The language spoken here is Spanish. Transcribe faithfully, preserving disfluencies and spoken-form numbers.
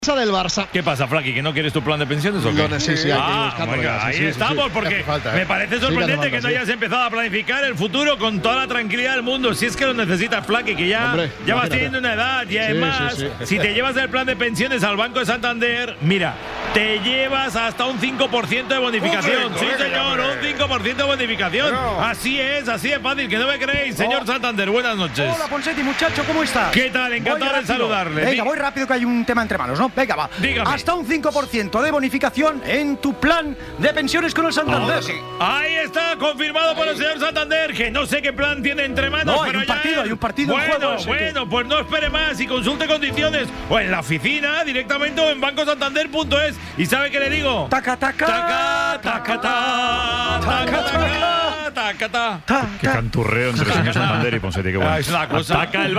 del Barça. ¿Qué pasa, Flaky? ¿Que no quieres tu plan de pensiones o qué? No, sí, sí, hay que ah, buscarlo venga, ya, sí, ahí sí, estamos, sí, sí. porque Falta, ¿eh? me parece Sí, que sorprendente hace que no falta, hayas empezado a planificar el futuro con toda la tranquilidad del mundo. Si es que lo necesitas, Flaky, que ya, Hombre, ya vas imagínate. teniendo una edad y además, sí, sí. si te llevas el plan de pensiones al Banco de Santander, mira, te llevas hasta un cinco por ciento de bonificación. Hombre, Sí, colega, señor, hombre. un cinco por ciento de bonificación. Pero- Así es, así es fácil, que no me creéis. Señor Oh. Santander, buenas noches. Hola, Ponsetti, muchacho, ¿cómo estás? ¿Qué tal? Encantado Voy de rápido. saludarle. Venga, Di- voy rápido que hay un tema entre manos, ¿no? Venga, va. Dígame. Hasta un cinco por ciento de bonificación en tu plan de pensiones con el Santander. Ahora sí. Ahí está, confirmado por el señor Santander, que no sé qué plan tiene entre manos. No, hay pero un ya partido, él- hay un partido en Bueno, juego, así que- bueno, pues no espere más y consulte condiciones o en la oficina directamente o en banco santander punto es. ¿Y sabe qué le digo? Taca, taca. Taca, taca, ta, taca, taca, taca, ta. Ta, Qué ta. canturreo entre el señor Santander y Ponsetti, qué bueno. Ah, es una cosa. Taca el